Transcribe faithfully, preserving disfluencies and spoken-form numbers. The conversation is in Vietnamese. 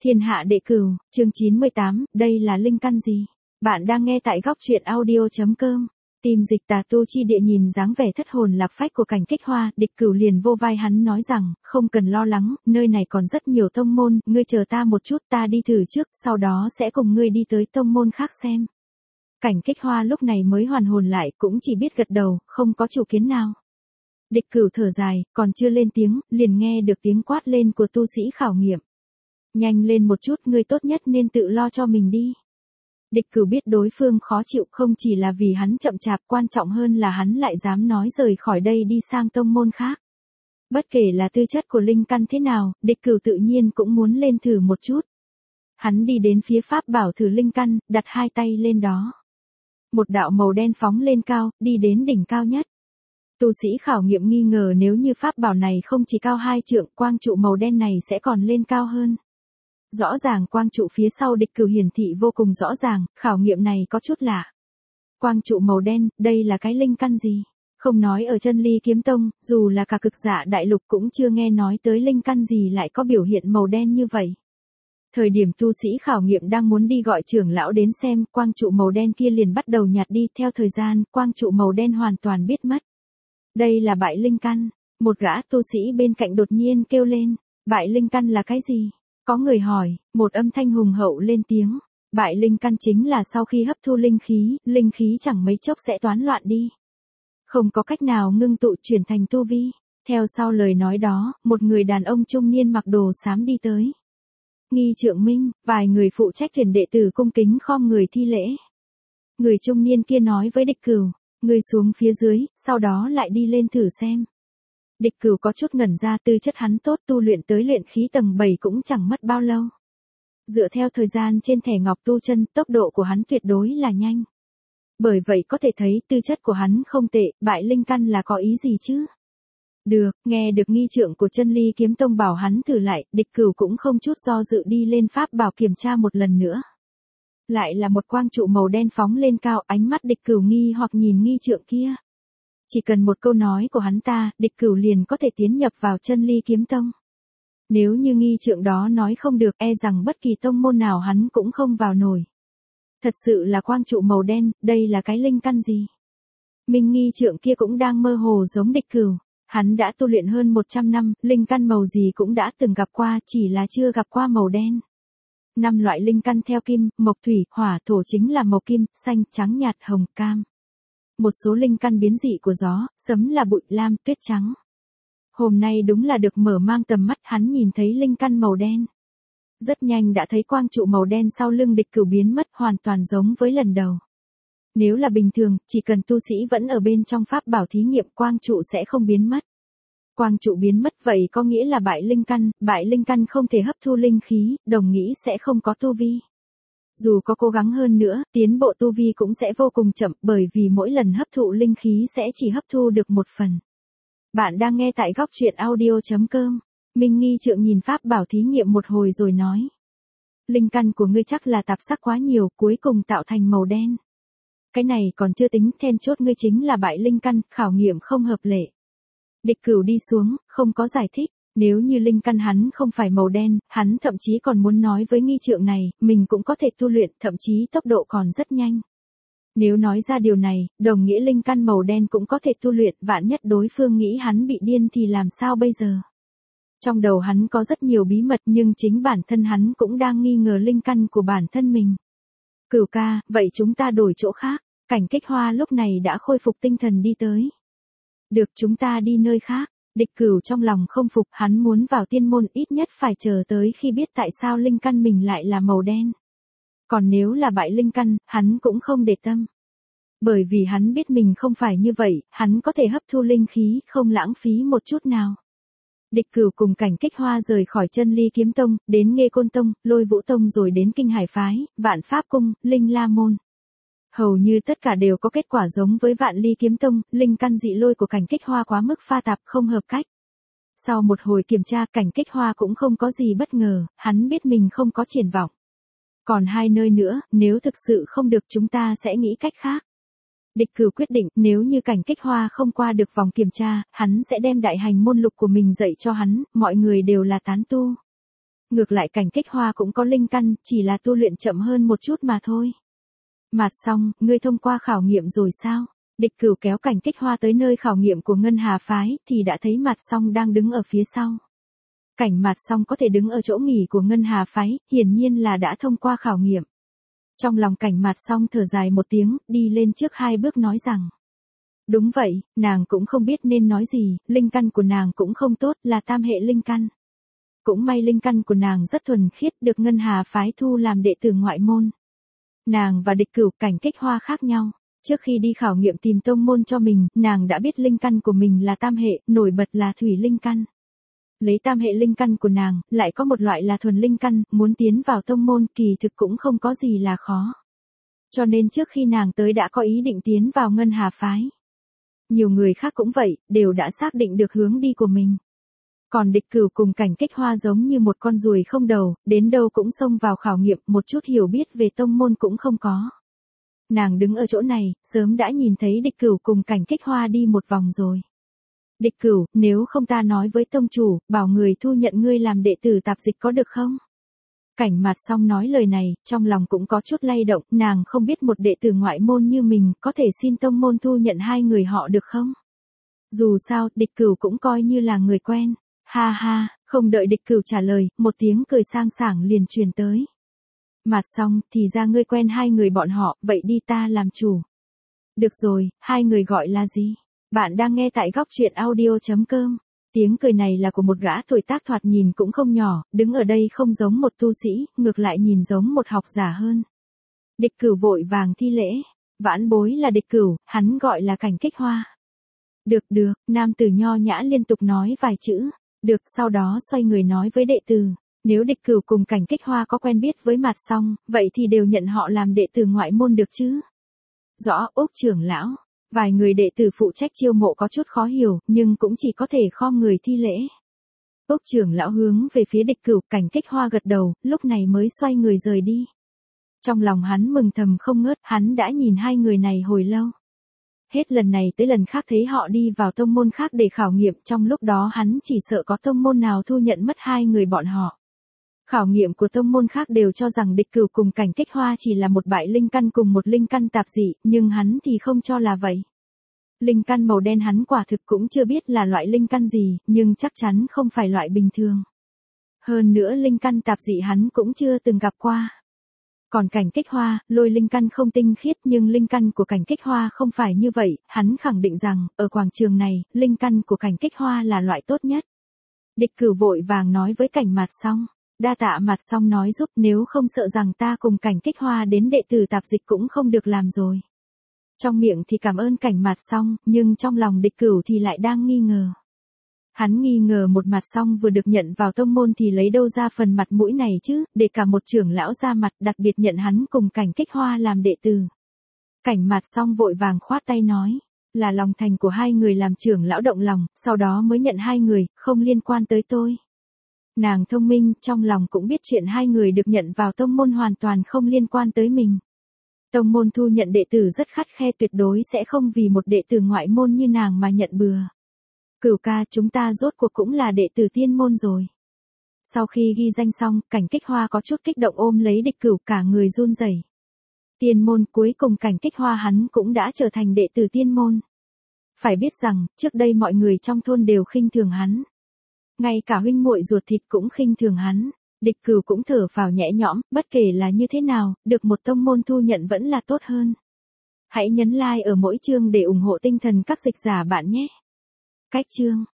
Thiên hạ đệ cửu, chương chín mươi tám, đây là linh căn gì? Bạn đang nghe tại góc truyện audio.com. Tìm dịch tà tu chi địa nhìn dáng vẻ thất hồn lạc phách của Cảnh Kích Hoa, Địch Cửu liền vô vai hắn nói rằng, không cần lo lắng, nơi này còn rất nhiều tông môn, ngươi chờ ta một chút, ta đi thử trước, sau đó sẽ cùng ngươi đi tới tông môn khác xem. Cảnh Kích Hoa lúc này mới hoàn hồn lại, cũng chỉ biết gật đầu, không có chủ kiến nào. Địch Cửu thở dài, còn chưa lên tiếng, liền nghe được tiếng quát lên của tu sĩ khảo nghiệm. Nhanh lên một chút, ngươi tốt nhất nên tự lo cho mình đi. Địch Cửu biết đối phương khó chịu không chỉ là vì hắn chậm chạp, quan trọng hơn là hắn lại dám nói rời khỏi đây đi sang tông môn khác. Bất kể là tư chất của linh căn thế nào, Địch Cửu tự nhiên cũng muốn lên thử một chút. Hắn đi đến phía pháp bảo thử linh căn, đặt hai tay lên đó. Một đạo màu đen phóng lên cao, đi đến đỉnh cao nhất. Tu sĩ khảo nghiệm nghi ngờ nếu như pháp bảo này không chỉ cao hai trượng, quang trụ màu đen này sẽ còn lên cao hơn. Rõ ràng quang trụ phía sau Địch Cửu hiển thị vô cùng rõ ràng, khảo nghiệm này có chút lạ. Quang trụ màu đen, đây là cái linh căn gì? Không nói ở Chân Ly Kiếm Tông, dù là cả Cực Dạ Đại Lục cũng chưa nghe nói tới linh căn gì lại có biểu hiện màu đen như vậy. Thời điểm tu sĩ khảo nghiệm đang muốn đi gọi trưởng lão đến xem, quang trụ màu đen kia liền bắt đầu nhạt đi, theo thời gian, quang trụ màu đen hoàn toàn biết mất. Đây là bại linh căn, một gã tu sĩ bên cạnh đột nhiên kêu lên, bại linh căn là cái gì? Có người hỏi, một âm thanh hùng hậu lên tiếng, bại linh căn chính là sau khi hấp thu linh khí, linh khí chẳng mấy chốc sẽ toán loạn đi. Không có cách nào ngưng tụ chuyển thành tu vi. Theo sau lời nói đó, một người đàn ông trung niên mặc đồ xám đi tới. Nghi Trượng Minh, vài người phụ trách thuyền đệ tử cung kính khom người thi lễ. Người trung niên kia nói với Địch Cửu, người xuống phía dưới, sau đó lại đi lên thử xem. Địch Cửu có chút ngẩn ra, tư chất hắn tốt, tu luyện tới luyện khí tầng bảy cũng chẳng mất bao lâu. Dựa theo thời gian trên thẻ ngọc tu chân, tốc độ của hắn tuyệt đối là nhanh. Bởi vậy có thể thấy tư chất của hắn không tệ, bại linh căn là có ý gì chứ? Được, nghe được nghi trượng của Chân Ly Kiếm Tông bảo hắn thử lại, Địch Cửu cũng không chút do dự đi lên pháp bảo kiểm tra một lần nữa. Lại là một quang trụ màu đen phóng lên cao, ánh mắt Địch Cửu nghi hoặc nhìn nghi trượng kia. Chỉ cần một câu nói của hắn ta, Địch Cửu liền có thể tiến nhập vào Chân Ly Kiếm Tông. Nếu như nghi trượng đó nói không được, e rằng bất kỳ tông môn nào hắn cũng không vào nổi. Thật sự là quang trụ màu đen, đây là cái linh căn gì? Minh nghi trượng kia cũng đang mơ hồ giống Địch Cửu. Hắn đã tu luyện hơn một trăm năm, linh căn màu gì cũng đã từng gặp qua, chỉ là chưa gặp qua màu đen. Năm loại linh căn theo kim, mộc thủy, hỏa, thổ chính là màu kim, xanh, trắng nhạt, hồng, cam. Một số linh căn biến dị của gió, sấm là bụi, lam, tuyết trắng. Hôm nay đúng là được mở mang tầm mắt, hắn nhìn thấy linh căn màu đen. Rất nhanh đã thấy quang trụ màu đen sau lưng Địch Cửu biến mất, hoàn toàn giống với lần đầu. Nếu là bình thường, chỉ cần tu sĩ vẫn ở bên trong pháp bảo thí nghiệm, quang trụ sẽ không biến mất. Quang trụ biến mất vậy có nghĩa là bại linh căn, bại linh căn không thể hấp thu linh khí, đồng nghĩ sẽ không có tu vi. Dù có cố gắng hơn nữa, tiến bộ tu vi cũng sẽ vô cùng chậm, bởi vì mỗi lần hấp thụ linh khí sẽ chỉ hấp thu được một phần. Bạn đang nghe tại góc truyện audio.com. Minh nghi trượng nhìn pháp bảo thí nghiệm một hồi rồi nói. Linh căn của ngươi chắc là tạp sắc quá nhiều, cuối cùng tạo thành màu đen. Cái này còn chưa tính, then chốt ngươi chính là bại linh căn, khảo nghiệm không hợp lệ. Địch Cửu đi xuống, không có giải thích. Nếu như linh căn hắn không phải màu đen, hắn thậm chí còn muốn nói với nghi trượng này, mình cũng có thể tu luyện, thậm chí tốc độ còn rất nhanh. Nếu nói ra điều này, đồng nghĩa linh căn màu đen cũng có thể tu luyện, vạn nhất đối phương nghĩ hắn bị điên thì làm sao bây giờ? Trong đầu hắn có rất nhiều bí mật nhưng chính bản thân hắn cũng đang nghi ngờ linh căn của bản thân mình. Cửu ca, vậy chúng ta đổi chỗ khác. Cảnh Kích Hoa lúc này đã khôi phục tinh thần đi tới. Được, chúng ta đi nơi khác. Địch Cửu trong lòng không phục, hắn muốn vào tiên môn ít nhất phải chờ tới khi biết tại sao linh căn mình lại là màu đen. Còn nếu là bại linh căn, hắn cũng không để tâm. Bởi vì hắn biết mình không phải như vậy, hắn có thể hấp thu linh khí, không lãng phí một chút nào. Địch Cửu cùng Cảnh Kích Hoa rời khỏi Chân Ly Kiếm Tông, đến Nghê Côn Tông, Lôi Vũ Tông rồi đến Kinh Hải Phái, Vạn Pháp Cung, Linh La Môn. Hầu như tất cả đều có kết quả giống với Vạn Ly Kiếm Tông, linh căn dị lôi của Cảnh Kích Hoa quá mức pha tạp, không hợp cách. Sau một hồi kiểm tra, Cảnh Kích Hoa cũng không có gì bất ngờ, hắn biết mình không có triển vọng. Còn hai nơi nữa, nếu thực sự không được chúng ta sẽ nghĩ cách khác. Địch Cửu quyết định, nếu như Cảnh Kích Hoa không qua được vòng kiểm tra, hắn sẽ đem đại hành môn lục của mình dạy cho hắn, mọi người đều là tán tu. Ngược lại Cảnh Kích Hoa cũng có linh căn, chỉ là tu luyện chậm hơn một chút mà thôi. Mạt Song, ngươi thông qua khảo nghiệm rồi sao? Địch Cửu kéo Cảnh Kích Hoa tới nơi khảo nghiệm của Ngân Hà phái, thì đã thấy Mạt Song đang đứng ở phía sau. Cảnh Mạt Song có thể đứng ở chỗ nghỉ của Ngân Hà phái, hiển nhiên là đã thông qua khảo nghiệm. Trong lòng Cảnh Mạt Song thở dài một tiếng, đi lên trước hai bước nói rằng. Đúng vậy, nàng cũng không biết nên nói gì, linh căn của nàng cũng không tốt, là tam hệ linh căn. Cũng may linh căn của nàng rất thuần khiết, được Ngân Hà phái thu làm đệ tử ngoại môn. Nàng và Địch Cửu, Cảnh Kích Hoa khác nhau. Trước khi đi khảo nghiệm tìm tông môn cho mình, nàng đã biết linh căn của mình là tam hệ, nổi bật là thủy linh căn. Lấy tam hệ linh căn của nàng, lại có một loại là thuần linh căn, muốn tiến vào tông môn kỳ thực cũng không có gì là khó. Cho nên trước khi nàng tới đã có ý định tiến vào Ngân Hà phái. Nhiều người khác cũng vậy, đều đã xác định được hướng đi của mình. Còn Địch Cửu cùng Cảnh Kích Hoa giống như một con ruồi không đầu, đến đâu cũng xông vào khảo nghiệm, một chút hiểu biết về tông môn cũng không có. Nàng đứng ở chỗ này, sớm đã nhìn thấy Địch Cửu cùng Cảnh Kích Hoa đi một vòng rồi. Địch Cửu, nếu không ta nói với tông chủ, bảo người thu nhận ngươi làm đệ tử tạp dịch có được không? Cảnh Mạt Song nói lời này, trong lòng cũng có chút lay động, nàng không biết một đệ tử ngoại môn như mình, có thể xin tông môn thu nhận hai người họ được không? Dù sao, Địch Cửu cũng coi như là người quen. Ha ha, không đợi Địch Cửu trả lời, một tiếng cười sang sảng liền truyền tới. Mạt Song, thì ra ngươi quen hai người bọn họ, vậy đi ta làm chủ. Được rồi, hai người gọi là gì? Bạn đang nghe tại góc truyện audio chấm com. Tiếng cười này là của một gã tuổi tác thoạt nhìn cũng không nhỏ, đứng ở đây không giống một tu sĩ, ngược lại nhìn giống một học giả hơn. Địch Cửu vội vàng thi lễ. Vãn bối là Địch Cửu, hắn gọi là Cảnh Kích Hoa. Được được, nam tử nho nhã liên tục nói vài chữ. Được, sau đó xoay người nói với đệ tử. Nếu Địch Cửu cùng Cảnh Kích Hoa có quen biết với Mạt Song, vậy thì đều nhận họ làm đệ tử ngoại môn được chứ? Rõ, Úc trưởng lão. Vài người đệ tử phụ trách chiêu mộ có chút khó hiểu, nhưng cũng chỉ có thể khom người thi lễ. Úc trưởng lão hướng về phía Địch Cửu, Cảnh Kích Hoa gật đầu, lúc này mới xoay người rời đi. Trong lòng hắn mừng thầm không ngớt, hắn đã nhìn hai người này hồi lâu. Hết lần này tới lần khác thấy họ đi vào tông môn khác để khảo nghiệm, trong lúc đó hắn chỉ sợ có tông môn nào thu nhận mất hai người bọn họ. Khảo nghiệm của tông môn khác đều cho rằng Địch Cửu cùng Cảnh Kích Hoa chỉ là một bại linh căn cùng một linh căn tạp dị, nhưng hắn thì không cho là vậy. Linh căn màu đen hắn quả thực cũng chưa biết là loại linh căn gì, nhưng chắc chắn không phải loại bình thường. Hơn nữa linh căn tạp dị hắn cũng chưa từng gặp qua. Còn Cảnh Kích Hoa, lôi linh căn không tinh khiết nhưng linh căn của Cảnh Kích Hoa không phải như vậy, hắn khẳng định rằng, ở quảng trường này, linh căn của Cảnh Kích Hoa là loại tốt nhất. Địch Cửu vội vàng nói với Cảnh Mạt Song. Đa tạ Mạt Song nói giúp, nếu không sợ rằng ta cùng Cảnh Kích Hoa đến đệ tử tạp dịch cũng không được làm rồi. Trong miệng thì cảm ơn Cảnh Mạt Song, nhưng trong lòng Địch Cửu thì lại đang nghi ngờ. Hắn nghi ngờ một Mạt Song vừa được nhận vào tông môn thì lấy đâu ra phần mặt mũi này chứ, để cả một trưởng lão ra mặt đặc biệt nhận hắn cùng Cảnh Kích Hoa làm đệ tử. Cảnh Mạt Song vội vàng khoát tay nói, là lòng thành của hai người làm trưởng lão động lòng, sau đó mới nhận hai người, không liên quan tới tôi. Nàng thông minh, trong lòng cũng biết chuyện hai người được nhận vào tông môn hoàn toàn không liên quan tới mình. Tông môn thu nhận đệ tử rất khắt khe, tuyệt đối sẽ không vì một đệ tử ngoại môn như nàng mà nhận bừa. Cửu ca, chúng ta rốt cuộc cũng là đệ tử tiên môn rồi. Sau khi ghi danh xong, Cảnh Kích Hoa có chút kích động ôm lấy Địch Cửu, cả người run rẩy. Tiên môn, cuối cùng Cảnh Kích Hoa hắn cũng đã trở thành đệ tử tiên môn. Phải biết rằng, trước đây mọi người trong thôn đều khinh thường hắn. Ngay cả huynh muội ruột thịt cũng khinh thường hắn. Địch Cửu cũng thở phào nhẹ nhõm, bất kể là như thế nào, được một tông môn thu nhận vẫn là tốt hơn. Hãy nhấn like ở mỗi chương để ủng hộ tinh thần các dịch giả bạn nhé. Cách chương